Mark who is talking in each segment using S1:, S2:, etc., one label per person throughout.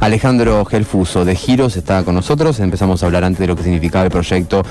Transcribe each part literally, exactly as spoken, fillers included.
S1: Alejandro Gelfuso de Giros está con nosotros. Empezamos a hablar antes de lo que significaba el proyecto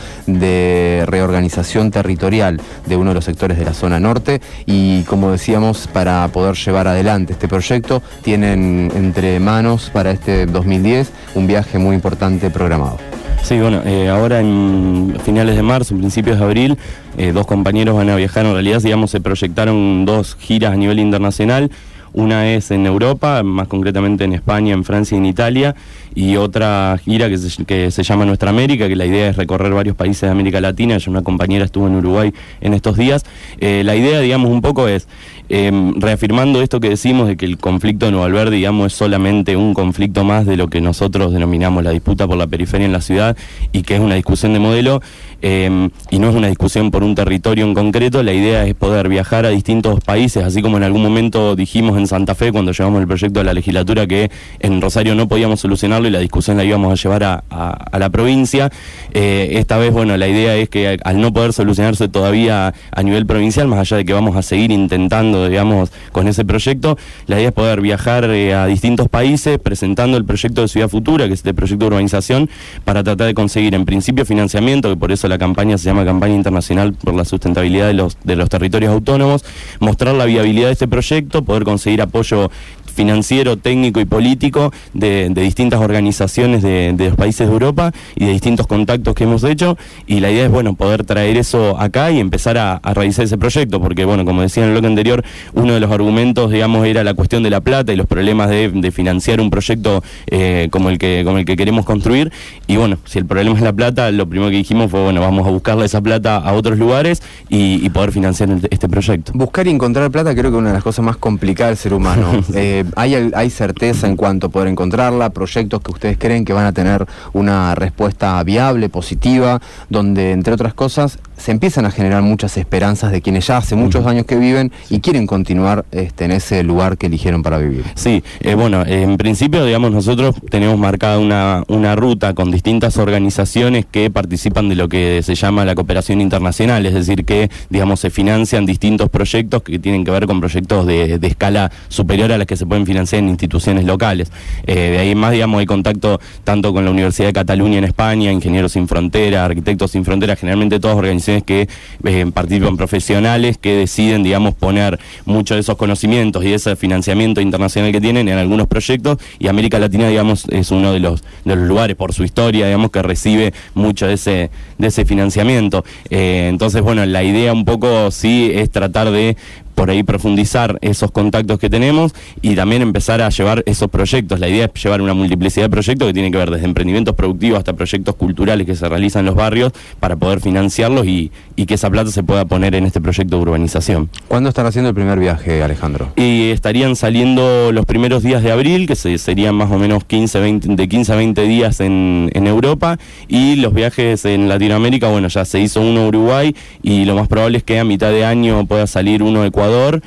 S1: de reorganización territorial de uno de los sectores de la zona norte y, como decíamos, para poder llevar adelante este proyecto tienen entre manos para este dos mil diez un viaje muy importante programado.
S2: Sí, bueno, eh, ahora en finales de marzo, principios de abril, eh, dos compañeros van a viajar. En realidad, digamos, se proyectaron dos giras a nivel internacional. Una es en Europa, más concretamente en España, en Francia y en Italia, y otra gira que se, que se llama Nuestra América, que la idea es recorrer varios países de América Latina. Ya una compañera estuvo en Uruguay en estos días. Eh, la idea, digamos, un poco es, eh, reafirmando esto que decimos de que el conflicto de Nuevo Alberdi, digamos, es solamente un conflicto más de lo que nosotros denominamos la disputa por la periferia en la ciudad, y que es una discusión de modelo, eh, y no es una discusión por un territorio en concreto. La idea es poder viajar a distintos países, así como en algún momento dijimos en Santa Fe, cuando llevamos el proyecto a la legislatura, que en Rosario no podíamos solucionarlo y la discusión la íbamos a llevar a, a, a la provincia. Eh, esta vez, bueno, la idea es que al no poder solucionarse todavía a nivel provincial, más allá de que vamos a seguir intentando, digamos, con ese proyecto, la idea es poder viajar eh, a distintos países presentando el proyecto de Ciudad Futura, que es este proyecto de urbanización, para tratar de conseguir en principio financiamiento, que por eso la campaña se llama Campaña Internacional por la Sustentabilidad de los, de los Territorios Autónomos, mostrar la viabilidad de este proyecto, poder conseguir apoyo financiero, técnico y político de, de distintas organizaciones de, de los países de Europa y de distintos contactos que hemos hecho, y la idea es, bueno, poder traer eso acá y empezar a, a realizar ese proyecto, porque, bueno, como decía en el bloque anterior, uno de los argumentos, digamos, era la cuestión de la plata y los problemas de, de financiar un proyecto eh, como el que como el que queremos construir, y bueno, si el problema es la plata, lo primero que dijimos fue, bueno, vamos a buscarle esa plata a otros lugares y, y poder financiar este proyecto.
S1: Buscar y encontrar plata creo que es una de las cosas más complicadas del ser humano. eh, ¿Hay, ¿Hay certeza en cuanto a poder encontrarla? ¿Proyectos que ustedes creen que van a tener una respuesta viable, positiva, donde, entre otras cosas, se empiezan a generar muchas esperanzas de quienes ya hace muchos años que viven y quieren continuar este, en ese lugar que eligieron para vivir?
S2: Sí, eh, bueno, eh, en principio, digamos, nosotros tenemos marcada una, una ruta con distintas organizaciones que participan de lo que se llama la cooperación internacional, es decir, que, digamos, se financian distintos proyectos que tienen que ver con proyectos de, de escala superior a las que se pueden financiar en instituciones locales. Eh, de ahí en más, digamos, hay contacto tanto con la Universidad de Cataluña en España, Ingenieros Sin Fronteras, Arquitectos Sin Fronteras, generalmente todas organizaciones que eh, participan profesionales que deciden, digamos, poner muchos de esos conocimientos y ese financiamiento internacional que tienen en algunos proyectos, y América Latina, digamos, es uno de los, de los lugares, por su historia, digamos, que recibe mucho de ese, de ese financiamiento. Eh, entonces, bueno, la idea un poco sí es tratar de por ahí profundizar esos contactos que tenemos y también empezar a llevar esos proyectos. La idea es llevar una multiplicidad de proyectos que tienen que ver desde emprendimientos productivos hasta proyectos culturales que se realizan en los barrios para poder financiarlos y, y que esa plata se pueda poner en este proyecto de urbanización.
S1: ¿Cuándo están haciendo el primer viaje, Alejandro?
S2: Y estarían saliendo los primeros días de abril, que se, serían más o menos quince, veinte, de quince a veinte días en, en Europa, y los viajes en Latinoamérica, bueno, ya se hizo uno a Uruguay y lo más probable es que a mitad de año pueda salir uno a Ecuador,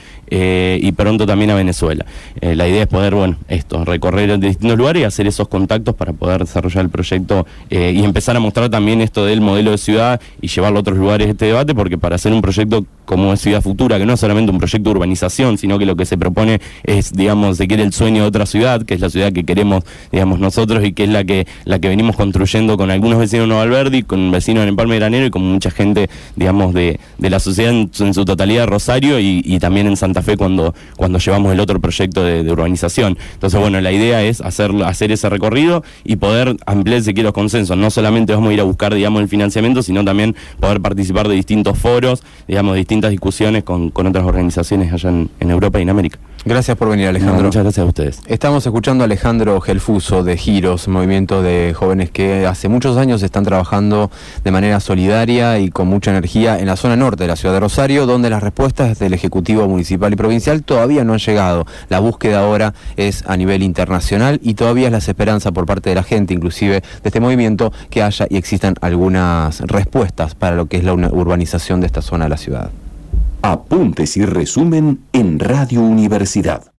S2: Eh, y pronto también a Venezuela. Eh, la idea es poder, bueno, esto, recorrer en distintos lugares y hacer esos contactos para poder desarrollar el proyecto eh, y empezar a mostrar también esto del modelo de ciudad y llevarlo a otros lugares este debate, porque para hacer un proyecto como es Ciudad Futura, que no es solamente un proyecto de urbanización, sino que lo que se propone es, digamos, se quiere el sueño de otra ciudad, que es la ciudad que queremos, digamos, nosotros, y que es la que la que venimos construyendo con algunos vecinos de Nuevo Alberdi, con vecinos en Empalme Granero y con mucha gente, digamos, de, de la sociedad en, en su totalidad de Rosario y, y también en Santa Fe cuando, cuando llevamos el otro proyecto de, de urbanización. Entonces, bueno, la idea es hacer, hacer ese recorrido y poder ampliar, si quiere, los consensos. No solamente vamos a ir a buscar, digamos, el financiamiento, sino también poder participar de distintos foros, digamos, de distintas discusiones con, con otras organizaciones allá en, en Europa y en América.
S1: Gracias por venir, Alejandro.
S2: No, muchas gracias a ustedes.
S1: Estamos escuchando a Alejandro Gelfuso de Giros, movimiento de jóvenes que hace muchos años están trabajando de manera solidaria y con mucha energía en la zona norte de la ciudad de Rosario, donde las respuestas del Ejecutivo Municipal y Provincial todavía no han llegado. La búsqueda ahora es a nivel internacional y todavía es la esperanza por parte de la gente, inclusive de este movimiento, que haya y existan algunas respuestas para lo que es la urbanización de esta zona de la ciudad.
S3: Apuntes y resumen en Radio Universidad.